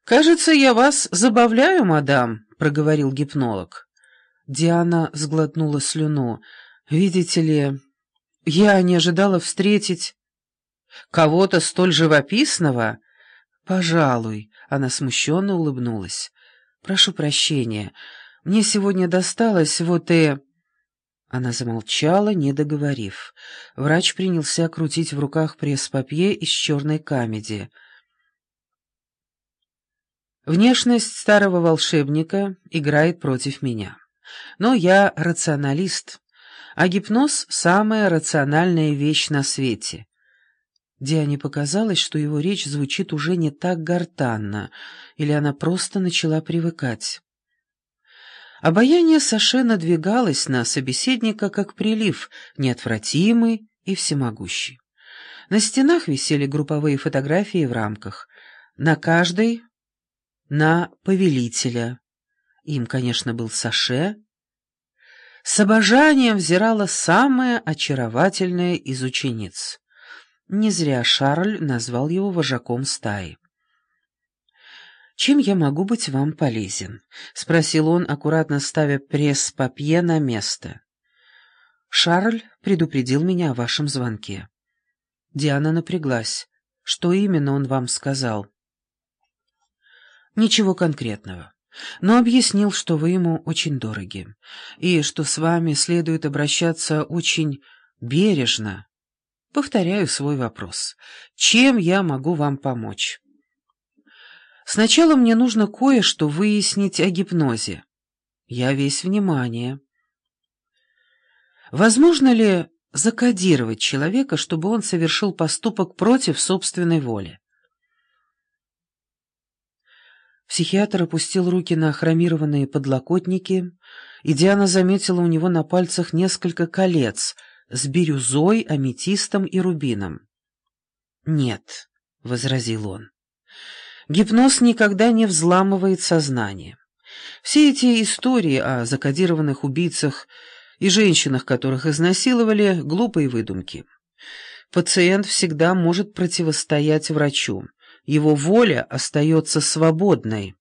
«Кажется, я вас забавляю, мадам», — проговорил гипнолог. Диана сглотнула слюну. «Видите ли, я не ожидала встретить кого-то столь живописного». «Пожалуй», — она смущенно улыбнулась. «Прошу прощения, мне сегодня досталось вот и...» Она замолчала, не договорив. Врач принялся крутить в руках пресс-папье из черной камеди. Внешность старого волшебника играет против меня. Но я рационалист, а гипноз — самая рациональная вещь на свете. Диане показалось, что его речь звучит уже не так гортанно, или она просто начала привыкать. Обаяние Саше надвигалось на собеседника, как прилив, неотвратимый и всемогущий. На стенах висели групповые фотографии в рамках. На каждой — на повелителя. Им, конечно, был Саше. С обожанием взирала самая очаровательная из учениц. Не зря Шарль назвал его вожаком стаи. «Чем я могу быть вам полезен?» — спросил он, аккуратно ставя пресс-папье на место. «Шарль предупредил меня о вашем звонке». Диана напряглась. «Что именно он вам сказал?» «Ничего конкретного, но объяснил, что вы ему очень дороги, и что с вами следует обращаться очень бережно. Повторяю свой вопрос. Чем я могу вам помочь?» «Сначала мне нужно кое-что выяснить о гипнозе. Я весь внимание. Возможно ли закодировать человека, чтобы он совершил поступок против собственной воли?» Психиатр опустил руки на хромированные подлокотники, и Диана заметила у него на пальцах несколько колец с бирюзой, аметистом и рубином. «Нет», — возразил он. Гипноз никогда не взламывает сознание. Все эти истории о закодированных убийцах и женщинах, которых изнасиловали, — глупые выдумки. Пациент всегда может противостоять врачу. Его воля остается свободной.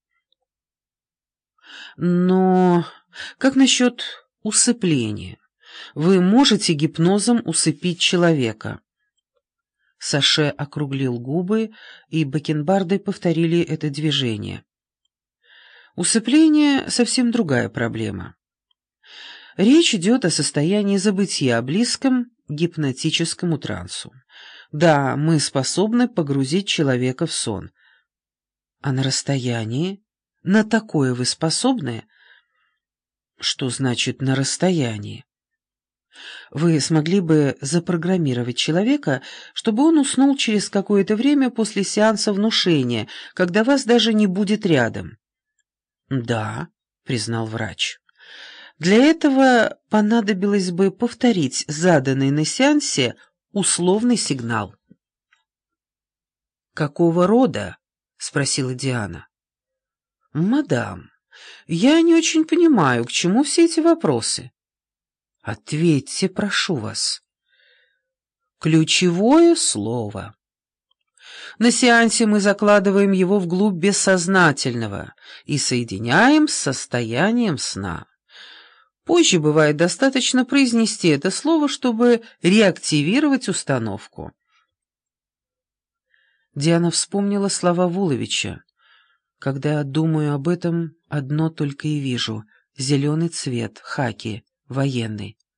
Но как насчет усыпления? Вы можете гипнозом усыпить человека? Саше округлил губы, и бакенбарды повторили это движение. Усыпление — совсем другая проблема. Речь идет о состоянии забытия, близком к гипнотическому трансу. Да, мы способны погрузить человека в сон. А на расстоянии? На такое вы способны? Что значит «на расстоянии»? Вы смогли бы запрограммировать человека, чтобы он уснул через какое-то время после сеанса внушения, когда вас даже не будет рядом? «Да», — признал врач. «Для этого понадобилось бы повторить заданный на сеансе условный сигнал». «Какого рода?» — спросила Диана. «Мадам, я не очень понимаю, к чему все эти вопросы». «Ответьте, прошу вас». Ключевое слово. На сеансе мы закладываем его вглубь бессознательного и соединяем с состоянием сна. Позже бывает достаточно произнести это слово, чтобы реактивировать установку. Диана вспомнила слова Вуловича. «Когда думаю об этом, одно только и вижу — зеленый цвет, хаки, военный».